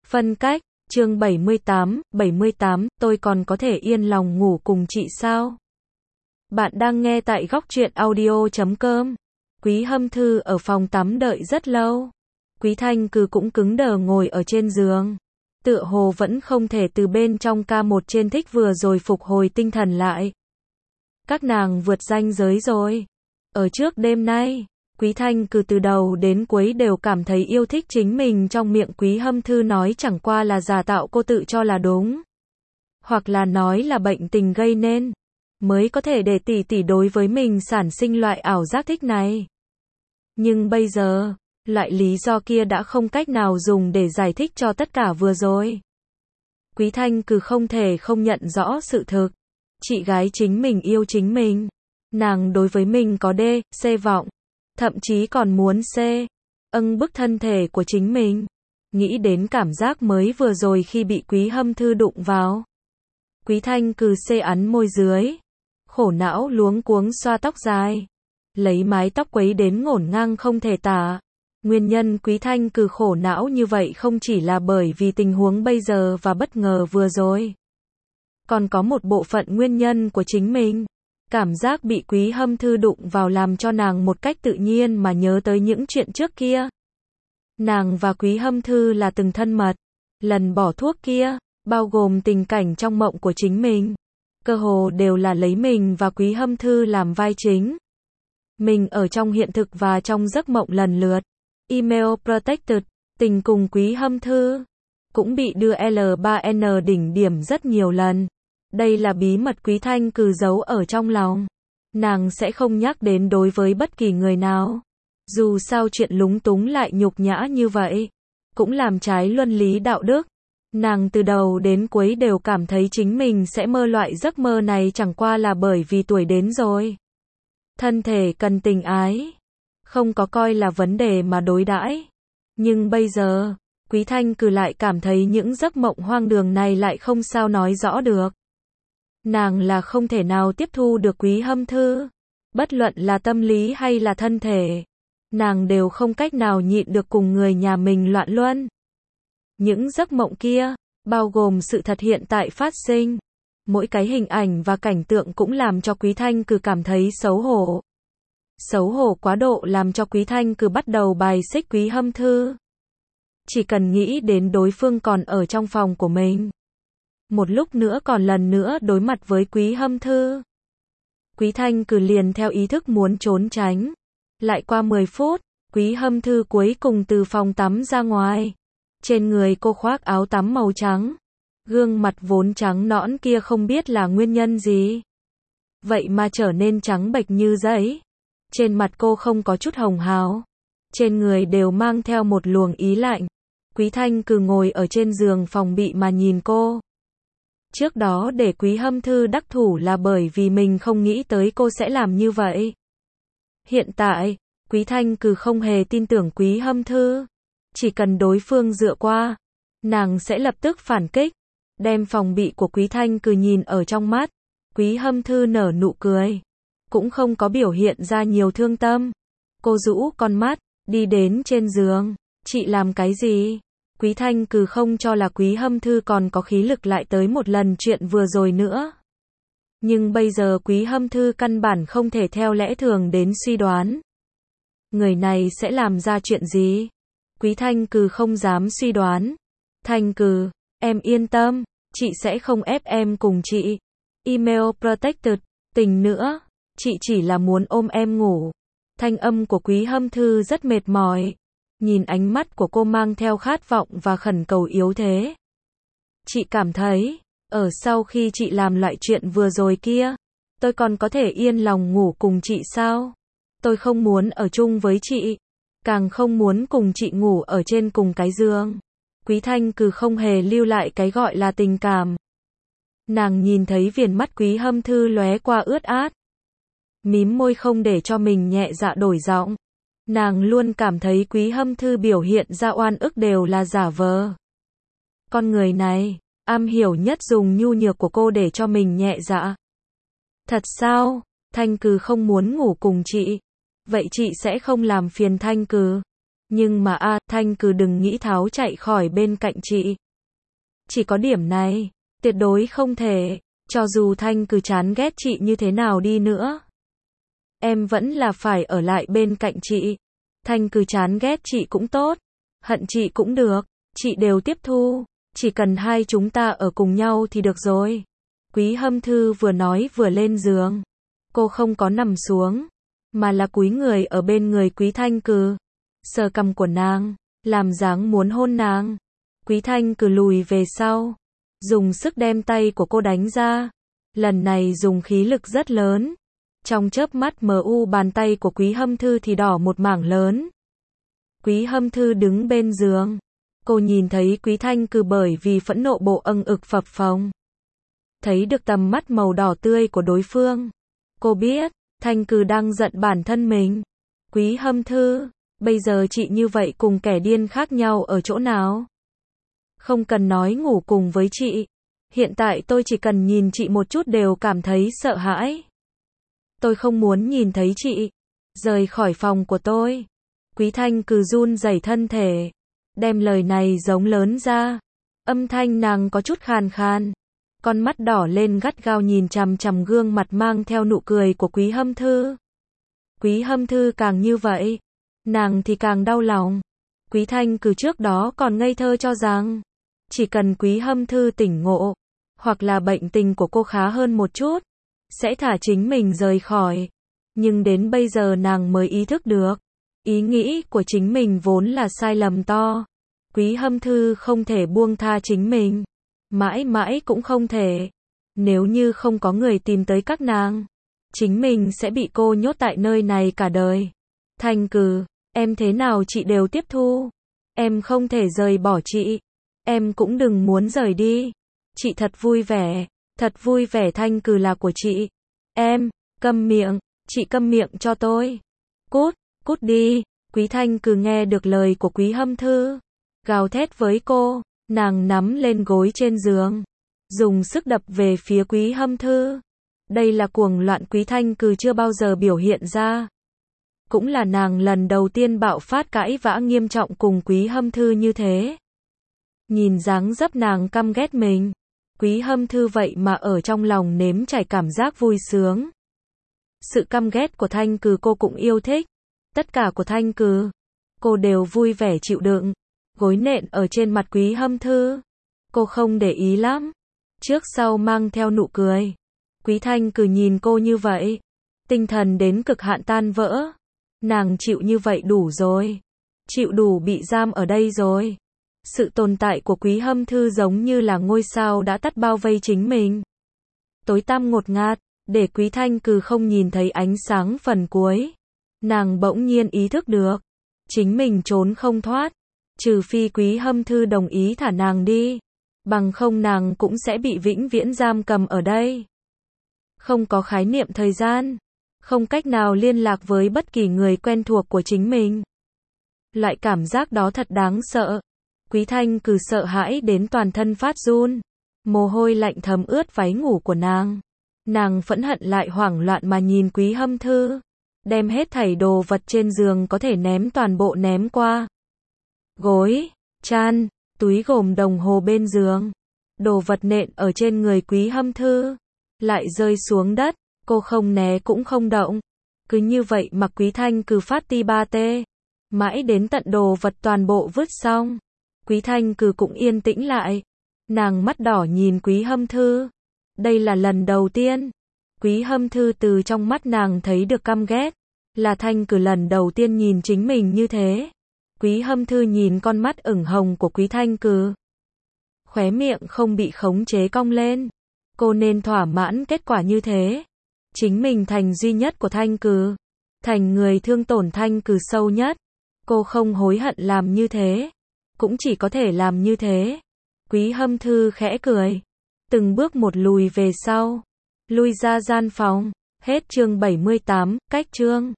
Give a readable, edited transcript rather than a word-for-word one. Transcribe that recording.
Phân cách, chương 78, tôi còn có thể yên lòng ngủ cùng chị sao? Bạn đang nghe tại góc truyện audio.com. Quý Hâm Thư ở phòng tắm đợi rất lâu. Quý Thanh Cừ cũng cứng đờ ngồi ở trên giường. Tựa hồ vẫn không thể từ bên trong ca một trên thích vừa rồi phục hồi tinh thần lại. Các nàng vượt ranh giới rồi. Ở trước đêm nay, Quý Thanh Cừ từ đầu đến cuối đều cảm thấy yêu thích chính mình, trong miệng Quý Hâm Thư nói chẳng qua là giả tạo cô tự cho là đúng. Hoặc là nói là bệnh tình gây nên, mới có thể để tỷ tỷ đối với mình sản sinh loại ảo giác thích này. Nhưng bây giờ, loại lý do kia đã không cách nào dùng để giải thích cho tất cả vừa rồi. Quý Thanh Cừ không thể không nhận rõ sự thực. Chị gái chính mình yêu chính mình. Nàng đối với mình có C vọng. Thậm chí còn muốn bức thân thể của chính mình. Nghĩ đến cảm giác mới vừa rồi khi bị Quý Hâm Thư đụng vào. Quý Thanh Cừ ấn môi dưới. Khổ não luống cuống xoa tóc dài. Lấy mái tóc quấy đến ngổn ngang không thể tả. Nguyên nhân Quý Thanh Cừ khổ não như vậy không chỉ là bởi vì tình huống bây giờ và bất ngờ vừa rồi. Còn có một bộ phận nguyên nhân của chính mình. Cảm giác bị Quý Hâm Thư đụng vào làm cho nàng một cách tự nhiên mà nhớ tới những chuyện trước kia. Nàng và Quý Hâm Thư là từng thân mật. Lần bỏ thuốc kia, bao gồm tình cảnh trong mộng của chính mình. Cơ hồ đều là lấy mình và Quý Hâm Thư làm vai chính. Mình ở trong hiện thực và trong giấc mộng lần lượt. Email protected, tình cùng Quý Hâm Thư. Cũng bị đưa L3N đỉnh điểm rất nhiều lần. Đây là bí mật Quý Thanh Cừ giấu ở trong lòng. Nàng sẽ không nhắc đến đối với bất kỳ người nào. Dù sao chuyện lúng túng lại nhục nhã như vậy, cũng làm trái luân lý đạo đức. Nàng từ đầu đến cuối đều cảm thấy chính mình sẽ mơ loại giấc mơ này chẳng qua là bởi vì tuổi đến rồi. Thân thể cần tình ái. Không có coi là vấn đề mà đối đãi. Nhưng bây giờ, Quý Thanh Cừ lại cảm thấy những giấc mộng hoang đường này lại không sao nói rõ được. Nàng là không thể nào tiếp thu được Quý Hâm Thư. Bất luận là tâm lý hay là thân thể. Nàng đều không cách nào nhịn được cùng người nhà mình loạn luân. Những giấc mộng kia, bao gồm sự thật hiện tại phát sinh. Mỗi cái hình ảnh và cảnh tượng cũng làm cho Quý Thanh Cừ cảm thấy xấu hổ. Xấu hổ quá độ làm cho Quý Thanh Cừ bắt đầu bài xích Quý Hâm Thư. Chỉ cần nghĩ đến đối phương còn ở trong phòng của mình. Một lúc nữa còn lần nữa đối mặt với Quý Hâm Thư. Quý Thanh Cừ liền theo ý thức muốn trốn tránh. Lại qua 10 phút, Quý Hâm Thư cuối cùng từ phòng tắm ra ngoài. Trên người cô khoác áo tắm màu trắng. Gương mặt vốn trắng nõn kia không biết là nguyên nhân gì. Vậy mà trở nên trắng bệch như giấy. Trên mặt cô không có chút hồng hào. Trên người đều mang theo một luồng ý lạnh. Quý Thanh Cừ ngồi ở trên giường phòng bị mà nhìn cô. Trước đó để Quý Hâm Thư đắc thủ là bởi vì mình không nghĩ tới cô sẽ làm như vậy. Hiện tại, Quý Thanh Cừ không hề tin tưởng Quý Hâm Thư. Chỉ cần đối phương dựa qua, nàng sẽ lập tức phản kích. Đem phòng bị của Quý Thanh Cừ nhìn ở trong mắt. Quý Hâm Thư nở nụ cười. Cũng không có biểu hiện ra nhiều thương tâm. Cô rũ con mắt, đi đến trên giường. Chị làm cái gì? Quý Thanh Cừ không cho là Quý Hâm Thư còn có khí lực lại tới một lần chuyện vừa rồi nữa. Nhưng bây giờ Quý Hâm Thư căn bản không thể theo lẽ thường đến suy đoán. Người này sẽ làm ra chuyện gì? Quý Thanh Cừ không dám suy đoán. Thanh Cừ, em yên tâm, chị sẽ không ép em cùng chị. Email protected, tình nữa, chị chỉ là muốn ôm em ngủ. Thanh âm của Quý Hâm Thư rất mệt mỏi. Nhìn ánh mắt của cô mang theo khát vọng và khẩn cầu yếu thế. Chị cảm thấy, ở sau khi chị làm loại chuyện vừa rồi kia, tôi còn có thể yên lòng ngủ cùng chị sao? Tôi không muốn ở chung với chị, càng không muốn cùng chị ngủ ở trên cùng cái giường. Quý Thanh Cừ không hề lưu lại cái gọi là tình cảm. Nàng nhìn thấy viền mắt Quý Hâm Thư lóe qua ướt át. Mím môi không để cho mình nhẹ dạ đổi giọng. Nàng luôn cảm thấy Quý Hâm Thư biểu hiện ra oan ức đều là giả vờ. Con người này, am hiểu nhất dùng nhu nhược của cô để cho mình nhẹ dạ. Thật sao? Thanh Cừ không muốn ngủ cùng chị. Vậy chị sẽ không làm phiền Thanh Cừ. Nhưng mà Thanh Cừ đừng nghĩ tháo chạy khỏi bên cạnh chị. Chỉ có điểm này, tuyệt đối không thể, cho dù Thanh Cừ chán ghét chị như thế nào đi nữa. Em vẫn là phải ở lại bên cạnh chị. Thanh Cừ chán ghét chị cũng tốt, hận chị cũng được, chị đều tiếp thu, chỉ cần hai chúng ta ở cùng nhau thì được rồi. Quý Hâm Thư vừa nói vừa lên giường. Cô không có nằm xuống, mà là cúi người ở bên người Quý Thanh Cừ, sờ cằm của nàng, làm dáng muốn hôn nàng. Quý Thanh Cừ lùi về sau, dùng sức đem tay của cô đánh ra, lần này dùng khí lực rất lớn. Trong chớp mắt bàn tay của Quý Hâm Thư thì đỏ một mảng lớn. Quý Hâm Thư đứng bên giường, cô nhìn thấy Quý Thanh Cừ bởi vì phẫn nộ bộ ực phập phồng. Thấy được tầm mắt màu đỏ tươi của đối phương, cô biết, Thanh Cừ đang giận bản thân mình. Quý Hâm Thư, bây giờ chị như vậy cùng kẻ điên khác nhau ở chỗ nào? Không cần nói ngủ cùng với chị. Hiện tại tôi chỉ cần nhìn chị một chút đều cảm thấy sợ hãi. Tôi không muốn nhìn thấy chị. Rời khỏi phòng của tôi. Quý Thanh Cừ run rẩy thân thể, đem lời này giống lớn ra. Âm thanh nàng có chút khàn khàn. Con mắt đỏ lên gắt gao nhìn chằm chằm gương mặt mang theo nụ cười của Quý Hâm Thư. Quý Hâm Thư càng như vậy, nàng thì càng đau lòng. Quý Thanh Cừ trước đó còn ngây thơ cho rằng, chỉ cần Quý Hâm Thư tỉnh ngộ, hoặc là bệnh tình của cô khá hơn một chút, sẽ thả chính mình rời khỏi. Nhưng đến bây giờ nàng mới ý thức được, ý nghĩ của chính mình vốn là sai lầm to. Quý Hâm Thư không thể buông tha chính mình, mãi mãi cũng không thể. Nếu như không có người tìm tới các nàng, chính mình sẽ bị cô nhốt tại nơi này cả đời. Thanh Cừ, em thế nào chị đều tiếp thu. Em không thể rời bỏ chị. Em cũng đừng muốn rời đi. Chị thật vui vẻ Thanh Cừ là của chị. Em, câm miệng, chị câm miệng cho tôi. Cút đi. Quý Thanh Cừ nghe được lời của Quý Hâm Thư, gào thét với cô, nàng nắm lên gối trên giường, dùng sức đập về phía Quý Hâm Thư. Đây là cuồng loạn Quý Thanh Cừ chưa bao giờ biểu hiện ra. Cũng là nàng lần đầu tiên bạo phát cãi vã nghiêm trọng cùng Quý Hâm Thư như thế. Nhìn dáng dấp nàng căm ghét mình, Quý Hâm Thư vậy mà ở trong lòng nếm trải cảm giác vui sướng. Sự căm ghét của Thanh Cừ cô cũng yêu thích. Tất cả của Thanh Cừ, cô đều vui vẻ chịu đựng. Gối nện ở trên mặt Quý Hâm Thư, cô không để ý lắm, trước sau mang theo nụ cười. Quý Thanh Cừ nhìn cô như vậy, tinh thần đến cực hạn tan vỡ. Nàng chịu như vậy đủ rồi, chịu đủ bị giam ở đây rồi. Sự tồn tại của Quý Hâm Thư giống như là ngôi sao đã tắt bao vây chính mình. Tối tăm ngột ngạt, để Quý Thanh Cừ không nhìn thấy ánh sáng phần cuối. Nàng bỗng nhiên ý thức được, chính mình trốn không thoát, trừ phi Quý Hâm Thư đồng ý thả nàng đi, bằng không nàng cũng sẽ bị vĩnh viễn giam cầm ở đây. Không có khái niệm thời gian, không cách nào liên lạc với bất kỳ người quen thuộc của chính mình. Loại cảm giác đó thật đáng sợ. Quý Thanh Cừ sợ hãi đến toàn thân phát run, mồ hôi lạnh thấm ướt váy ngủ của nàng. Nàng phẫn hận lại hoảng loạn mà nhìn Quý Hâm Thư, đem hết thảy đồ vật trên giường có thể ném toàn bộ ném qua. Gối, chăn, túi gồm đồng hồ bên giường, đồ vật nện ở trên người Quý Hâm Thư, lại rơi xuống đất, cô không né cũng không động. Cứ như vậy mà Quý Thanh Cừ phát ti ba tê, mãi đến tận đồ vật toàn bộ vứt xong, Quý Thanh Cừ cũng yên tĩnh lại. Nàng mắt đỏ nhìn Quý Hâm Thư. Đây là lần đầu tiên Quý Hâm Thư từ trong mắt nàng thấy được căm ghét. Là Thanh Cừ lần đầu tiên nhìn chính mình như thế. Quý Hâm Thư nhìn con mắt ửng hồng của Quý Thanh Cừ, khóe miệng không bị khống chế cong lên. Cô nên thỏa mãn kết quả như thế. Chính mình thành duy nhất của Thanh Cừ, thành người thương tổn Thanh Cừ sâu nhất. Cô không hối hận làm như thế, cũng chỉ có thể làm như thế. Quý Hâm Thư khẽ cười, từng bước một lùi về sau, lui ra gian phòng. Hết chương 78, cách chương.